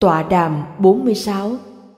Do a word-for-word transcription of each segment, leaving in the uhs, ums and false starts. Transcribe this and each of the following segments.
Tọa đàm bốn mươi sáu.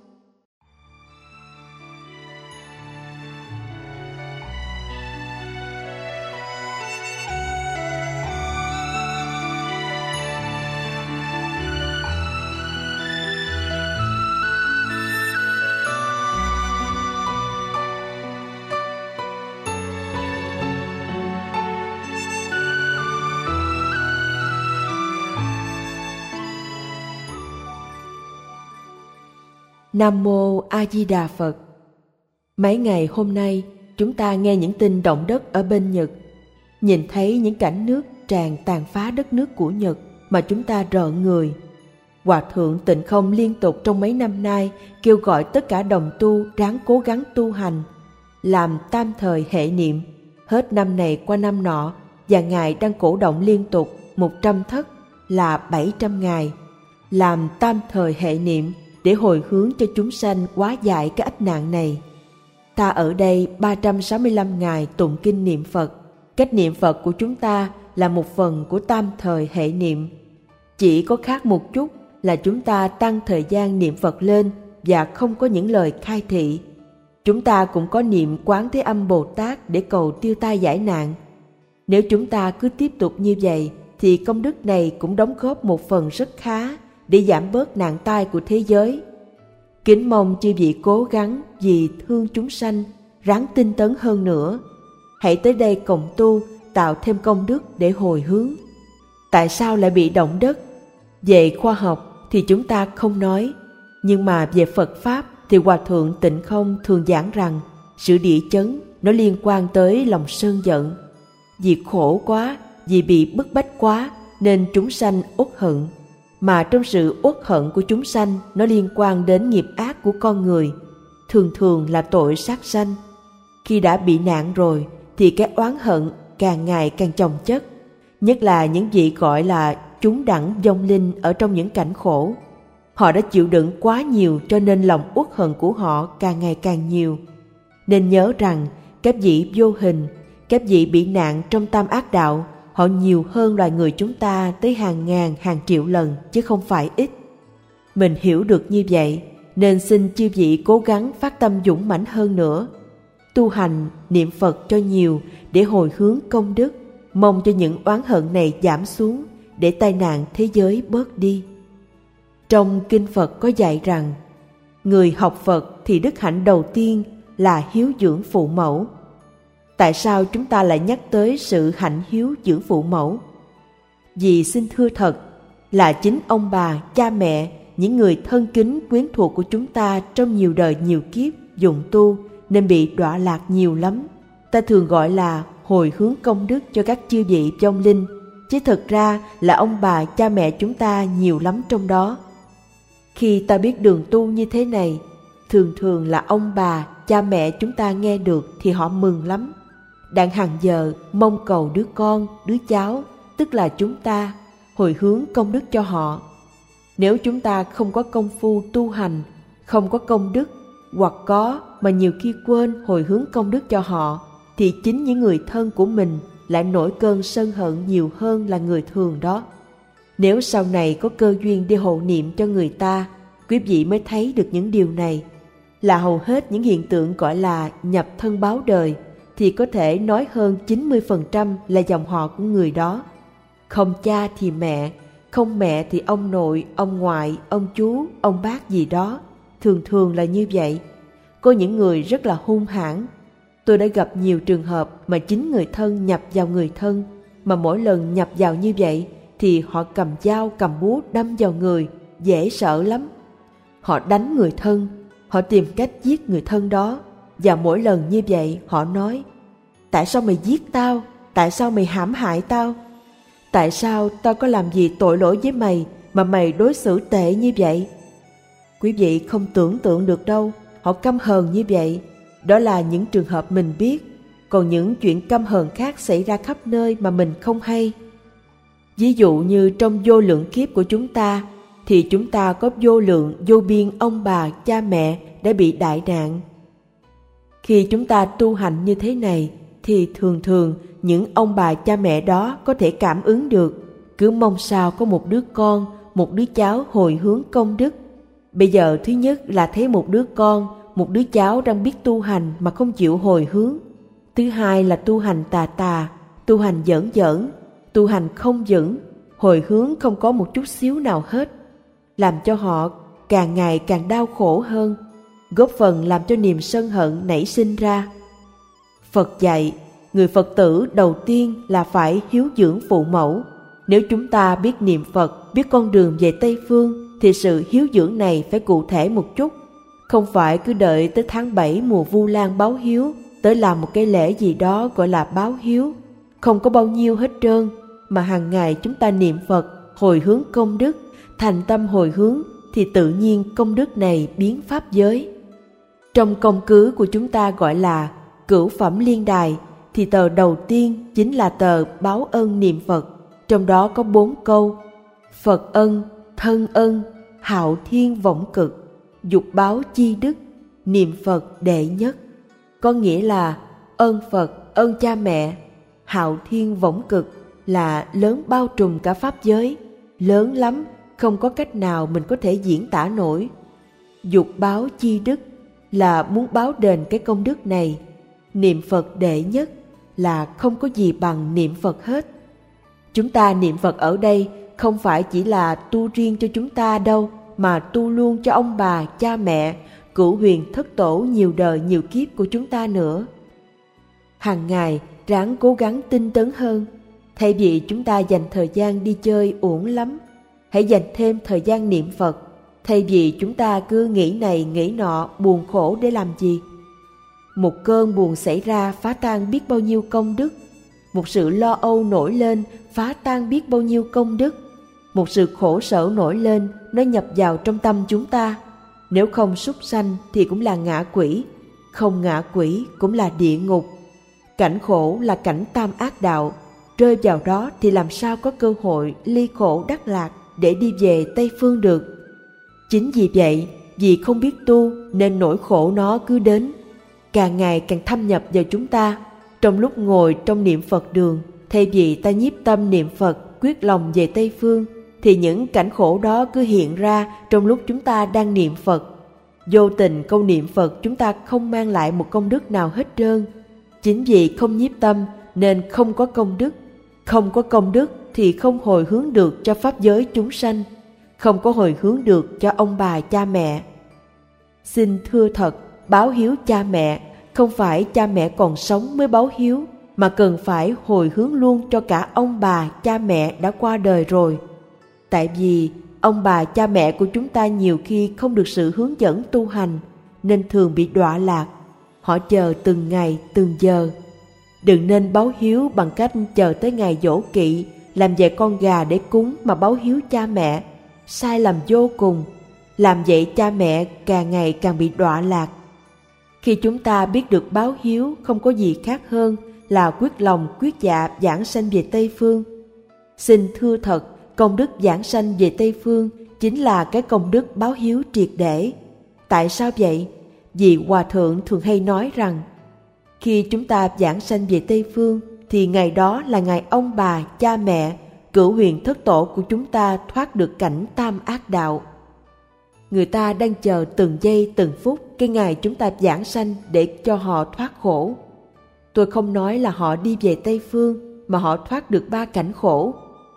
Nam Mô A Di Đà Phật. Mấy ngày hôm nay, chúng ta nghe những tin động đất ở bên Nhật, nhìn thấy những cảnh nước tràn tàn phá đất nước của Nhật mà chúng ta rợn người. Hòa thượng Tịnh Không liên tục trong mấy năm nay kêu gọi tất cả đồng tu ráng cố gắng tu hành, làm tam thời hệ niệm, hết năm này qua năm nọ, và Ngài đang cổ động liên tục một trăm thất là bảy trăm ngày, làm tam thời hệ niệm để hồi hướng cho chúng sanh hóa giải cái ách nạn này. Ta ở đây ba trăm sáu mươi lăm ngày tụng kinh niệm Phật. Cách niệm Phật của chúng ta là một phần của tam thời hệ niệm. Chỉ có khác một chút là chúng ta tăng thời gian niệm Phật lên và không có những lời khai thị. Chúng ta cũng có niệm Quán Thế Âm Bồ Tát để cầu tiêu tai giải nạn. Nếu chúng ta cứ tiếp tục như vậy thì công đức này cũng đóng góp một phần rất khá để giảm bớt nạn tai của thế giới. Kính mong chư vị cố gắng vì thương chúng sanh, ráng tinh tấn hơn nữa. Hãy tới đây cộng tu, tạo thêm công đức để hồi hướng. Tại sao lại bị động đất? Về khoa học thì chúng ta không nói, nhưng mà về Phật Pháp thì Hòa thượng Tịnh Không thường giảng rằng sự địa chấn nó liên quan tới lòng sân giận. Vì khổ quá, vì bị bức bách quá nên chúng sanh uất hận. Mà trong sự uất hận của chúng sanh nó liên quan đến nghiệp ác của con người, thường thường là tội sát sanh. Khi đã bị nạn rồi thì cái oán hận càng ngày càng chồng chất, nhất là những vị gọi là chúng đẳng vong linh ở trong những cảnh khổ. Họ đã chịu đựng quá nhiều cho nên lòng uất hận của họ càng ngày càng nhiều. Nên nhớ rằng các vị vô hình, các vị bị nạn trong tam ác đạo, họ nhiều hơn loài người chúng ta tới hàng ngàn, hàng triệu lần, chứ không phải ít. Mình hiểu được như vậy, nên xin chư vị cố gắng phát tâm dũng mãnh hơn nữa. Tu hành, niệm Phật cho nhiều để hồi hướng công đức, mong cho những oán hận này giảm xuống, để tai nạn thế giới bớt đi. Trong Kinh Phật có dạy rằng, người học Phật thì đức hạnh đầu tiên là hiếu dưỡng phụ mẫu. Tại sao chúng ta lại nhắc tới sự hạnh hiếu dưỡng phụ mẫu? Vì xin thưa thật là chính ông bà, cha mẹ, những người thân kính quyến thuộc của chúng ta trong nhiều đời nhiều kiếp dụng tu nên bị đọa lạc nhiều lắm. Ta thường gọi là hồi hướng công đức cho các chư vị vong linh, chứ thực ra là ông bà, cha mẹ chúng ta nhiều lắm trong đó. Khi ta biết đường tu như thế này, thường thường là ông bà, cha mẹ chúng ta nghe được thì họ mừng lắm. Đặng hàng giờ mong cầu đứa con, đứa cháu, tức là chúng ta, hồi hướng công đức cho họ. Nếu chúng ta không có công phu tu hành, không có công đức, hoặc có mà nhiều khi quên hồi hướng công đức cho họ, thì chính những người thân của mình lại nổi cơn sân hận nhiều hơn là người thường đó. Nếu sau này có cơ duyên để hộ niệm cho người ta, quý vị mới thấy được những điều này. Là hầu hết những hiện tượng gọi là nhập thân báo đời, thì có thể nói hơn chín mươi phần trăm là dòng họ của người đó. Không cha thì mẹ, không mẹ thì ông nội, ông ngoại, ông chú, ông bác gì đó. Thường thường là như vậy. Có những người rất là hung hãn. Tôi đã gặp nhiều trường hợp mà chính người thân nhập vào người thân, mà mỗi lần nhập vào như vậy thì họ cầm dao, cầm búa đâm vào người, dễ sợ lắm. Họ đánh người thân, họ tìm cách giết người thân đó. Và mỗi lần như vậy họ nói: tại sao mày giết tao? Tại sao mày hãm hại tao? Tại sao tao có làm gì tội lỗi với mày mà mày đối xử tệ như vậy? Quý vị không tưởng tượng được đâu, họ căm hờn như vậy. Đó là những trường hợp mình biết. Còn những chuyện căm hờn khác xảy ra khắp nơi mà mình không hay. Ví dụ như trong vô lượng kiếp của chúng ta, thì chúng ta có vô lượng vô biên ông bà, cha mẹ đã bị đại nạn. Khi chúng ta tu hành như thế này, thì thường thường những ông bà cha mẹ đó có thể cảm ứng được, cứ mong sao có một đứa con, một đứa cháu hồi hướng công đức. Bây giờ thứ nhất là thấy một đứa con, một đứa cháu đang biết tu hành mà không chịu hồi hướng. Thứ hai là tu hành tà tà, tu hành giỡn giỡn, tu hành không vững, hồi hướng không có một chút xíu nào hết, làm cho họ càng ngày càng đau khổ hơn, góp phần làm cho niềm sân hận nảy sinh ra. Phật dạy, người Phật tử đầu tiên là phải hiếu dưỡng phụ mẫu. Nếu chúng ta biết niệm Phật, biết con đường về Tây Phương, thì sự hiếu dưỡng này phải cụ thể một chút. Không phải cứ đợi tới tháng bảy mùa Vu Lan báo hiếu, tới làm một cái lễ gì đó gọi là báo hiếu. Không có bao nhiêu hết trơn, mà hàng ngày chúng ta niệm Phật, hồi hướng công đức, thành tâm hồi hướng, thì tự nhiên công đức này biến pháp giới. Trong công cứ của chúng ta gọi là Cửu Phẩm Liên Đài, thì tờ đầu tiên chính là tờ báo ân niệm Phật. Trong đó có bốn câu: Phật ân, thân ân, hạo thiên võng cực, dục báo chi đức, niệm Phật đệ nhất. Có nghĩa là ơn Phật, ơn cha mẹ. Hạo thiên võng cực là lớn bao trùm cả pháp giới, lớn lắm, không có cách nào mình có thể diễn tả nổi. Dục báo chi đức là muốn báo đền cái công đức này. Niệm Phật đệ nhất là không có gì bằng niệm Phật hết. Chúng ta niệm Phật ở đây không phải chỉ là tu riêng cho chúng ta đâu, mà tu luôn cho ông bà, cha mẹ, cửu huyền thất tổ nhiều đời nhiều kiếp của chúng ta nữa. Hàng ngày ráng cố gắng tinh tấn hơn. Thay vì chúng ta dành thời gian đi chơi uổng lắm, hãy dành thêm thời gian niệm Phật. Thay vì chúng ta cứ nghĩ này nghĩ nọ, buồn khổ để làm gì? Một cơn buồn xảy ra phá tan biết bao nhiêu công đức. Một sự lo âu nổi lên phá tan biết bao nhiêu công đức. Một sự khổ sở nổi lên, nó nhập vào trong tâm chúng ta. Nếu không súc sanh thì cũng là ngạ quỷ, không ngạ quỷ cũng là địa ngục. Cảnh khổ là cảnh tam ác đạo, rơi vào đó thì làm sao có cơ hội ly khổ đắc lạc để đi về Tây Phương được. Chính vì vậy, vì không biết tu nên nỗi khổ nó cứ đến, càng ngày càng thâm nhập vào chúng ta. Trong lúc ngồi trong niệm Phật đường, thay vì ta nhiếp tâm niệm Phật, quyết lòng về Tây Phương, thì những cảnh khổ đó cứ hiện ra trong lúc chúng ta đang niệm Phật. Vô tình câu niệm Phật chúng ta không mang lại một công đức nào hết trơn. Chính vì không nhiếp tâm nên không có công đức. Không có công đức thì không hồi hướng được cho pháp giới chúng sanh, không có hồi hướng được cho ông bà cha mẹ. Xin thưa thật, báo hiếu cha mẹ không phải cha mẹ còn sống mới báo hiếu, mà cần phải hồi hướng luôn cho cả ông bà cha mẹ đã qua đời rồi. Tại vì ông bà cha mẹ của chúng ta nhiều khi không được sự hướng dẫn tu hành, nên thường bị đọa lạc. Họ chờ từng ngày từng giờ. Đừng nên báo hiếu bằng cách chờ tới ngày giỗ kỵ, làm về con gà để cúng mà báo hiếu cha mẹ. Sai lầm vô cùng. Làm vậy cha mẹ càng ngày càng bị đọa lạc. Khi chúng ta biết được báo hiếu không có gì khác hơn là quyết lòng quyết dạ giảng sanh về Tây Phương. Xin thưa thật, công đức giảng sanh về Tây Phương chính là cái công đức báo hiếu triệt để. Tại sao vậy? Vì Hòa Thượng thường hay nói rằng, khi chúng ta giảng sanh về Tây Phương thì ngày đó là ngày ông bà, cha mẹ, cửu huyền thất tổ của chúng ta thoát được cảnh tam ác đạo. Người ta đang chờ từng giây từng phút cái ngày chúng ta giảng sanh để cho họ thoát khổ. Tôi không nói là họ đi về Tây Phương, mà họ thoát được ba cảnh khổ.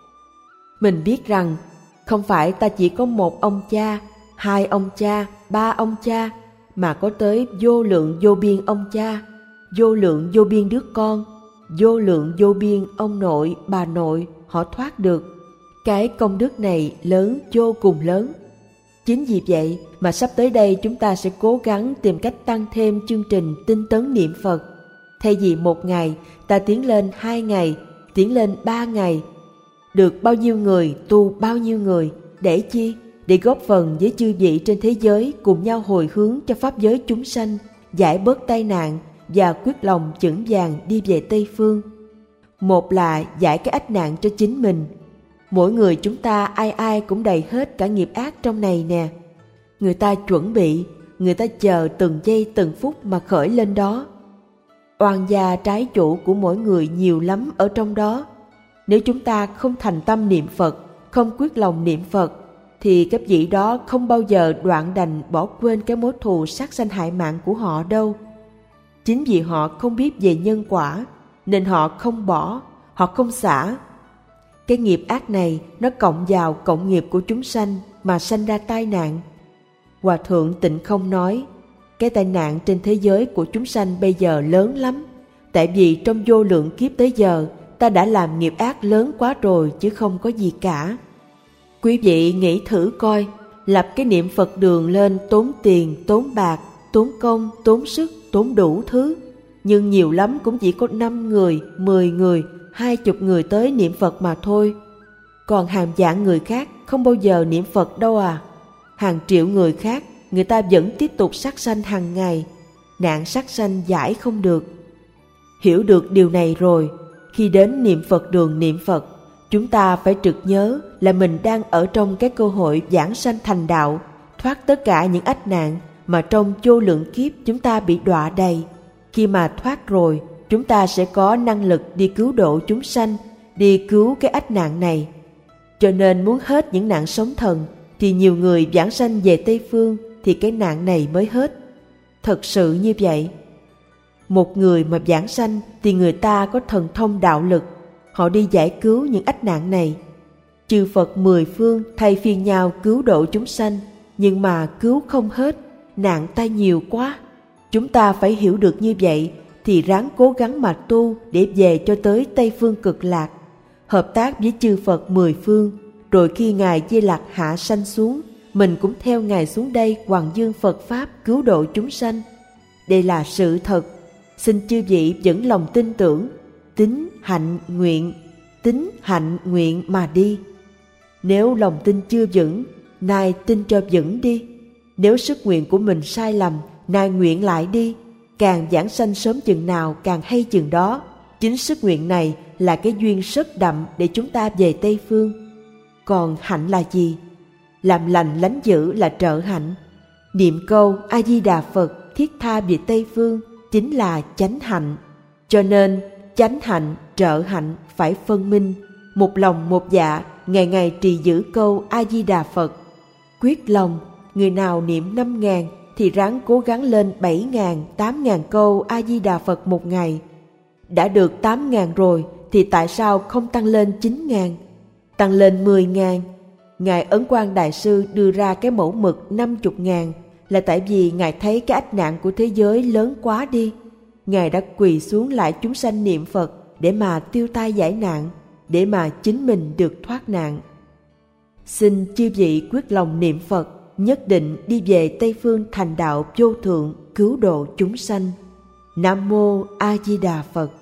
Mình biết rằng không phải ta chỉ có một ông cha, hai ông cha, ba ông cha, mà có tới vô lượng vô biên ông cha, vô lượng vô biên đứa con, vô lượng vô biên ông nội, bà nội, họ thoát được. Cái công đức này lớn, vô cùng lớn. Chính vì vậy mà sắp tới đây chúng ta sẽ cố gắng tìm cách tăng thêm chương trình tinh tấn niệm Phật. Thay vì một ngày, ta tiến lên hai ngày, tiến lên ba ngày. Được bao nhiêu người, tu bao nhiêu người. Để chi? Để góp phần với chư vị trên thế giới cùng nhau hồi hướng cho pháp giới chúng sanh, giải bớt tai nạn và quyết lòng vững vàng đi về Tây Phương. Một là giải cái ách nạn cho chính mình. Mỗi người chúng ta ai ai cũng đầy hết cả nghiệp ác trong này nè. Người ta chuẩn bị, người ta chờ từng giây từng phút mà khởi lên đó. Oan gia trái chủ của mỗi người nhiều lắm ở trong đó. Nếu chúng ta không thành tâm niệm Phật, không quyết lòng niệm Phật, thì các vị đó không bao giờ đoạn đành bỏ quên cái mối thù sát sanh hại mạng của họ đâu. Chính vì họ không biết về nhân quả nên họ không bỏ, họ không xả. Cái nghiệp ác này nó cộng vào cộng nghiệp của chúng sanh mà sanh ra tai nạn. Hòa thượng Tịnh Không nói, cái tai nạn trên thế giới của chúng sanh bây giờ lớn lắm, tại vì trong vô lượng kiếp tới giờ ta đã làm nghiệp ác lớn quá rồi chứ không có gì cả. Quý vị nghĩ thử coi, lập cái niệm Phật đường lên tốn tiền, tốn bạc, tốn công, tốn sức, tốn đủ thứ, nhưng nhiều lắm cũng chỉ có năm người, mười người, hai chục người tới niệm Phật mà thôi. Còn hàng vạn người khác không bao giờ niệm Phật đâu à. Hàng triệu người khác, người ta vẫn tiếp tục sát sanh hàng ngày, nạn sát sanh giải không được. Hiểu được điều này rồi, khi đến niệm Phật đường niệm Phật, chúng ta phải trực nhớ là mình đang ở trong cái cơ hội giảng sanh thành đạo, thoát tất cả những ách nạn mà trong vô lượng kiếp chúng ta bị đọa đầy. Khi mà thoát rồi, chúng ta sẽ có năng lực đi cứu độ chúng sanh, đi cứu cái ách nạn này. Cho nên muốn hết những nạn sống thần, thì nhiều người giảng sanh về Tây Phương thì cái nạn này mới hết. Thật sự như vậy. Một người mà giảng sanh thì người ta có thần thông đạo lực, họ đi giải cứu những ách nạn này. Chư Phật mười phương thay phiên nhau cứu độ chúng sanh, nhưng mà cứu không hết, nạn tai nhiều quá. Chúng ta phải hiểu được như vậy thì ráng cố gắng mà tu để về cho tới Tây Phương Cực Lạc, hợp tác với chư Phật mười phương, rồi khi Ngài Di Lặc hạ sanh xuống, mình cũng theo Ngài xuống đây hoằng dương Phật Pháp cứu độ chúng sanh. Đây là sự thật. Xin chư vị vẫn lòng tin tưởng, tín hạnh nguyện, tín hạnh nguyện mà đi. Nếu lòng tin chưa vững, nay tin cho vững đi. Nếu sức nguyện của mình sai lầm, nay nguyện lại đi. Càng giảng sanh sớm chừng nào càng hay chừng đó. Chính sức nguyện này là cái duyên rất đậm để chúng ta về Tây Phương. Còn hạnh là gì? Làm lành lánh dữ là trợ hạnh. Niệm câu A Di Đà Phật thiết tha về Tây Phương chính là chánh hạnh. Cho nên chánh hạnh, trợ hạnh phải phân minh, một lòng một dạ, ngày ngày trì giữ câu A Di Đà Phật. Quyết lòng, người nào niệm năm ngàn thì ráng cố gắng lên bảy ngàn, tám ngàn câu A Di Đà Phật một ngày. Đã được tám ngàn rồi thì tại sao không tăng lên chín ngàn, tăng lên mười ngàn? Ngài Ấn Quang Đại Sư đưa ra cái mẫu mực năm mươi ngàn là tại vì Ngài thấy cái ách nạn của thế giới lớn quá đi. Ngài đã quỳ xuống lại chúng sanh niệm Phật để mà tiêu tai giải nạn, để mà chính mình được thoát nạn. Xin chư vị quyết lòng niệm Phật, nhất định đi về Tây Phương thành đạo vô thượng, cứu độ chúng sanh. Nam mô A Di Đà Phật.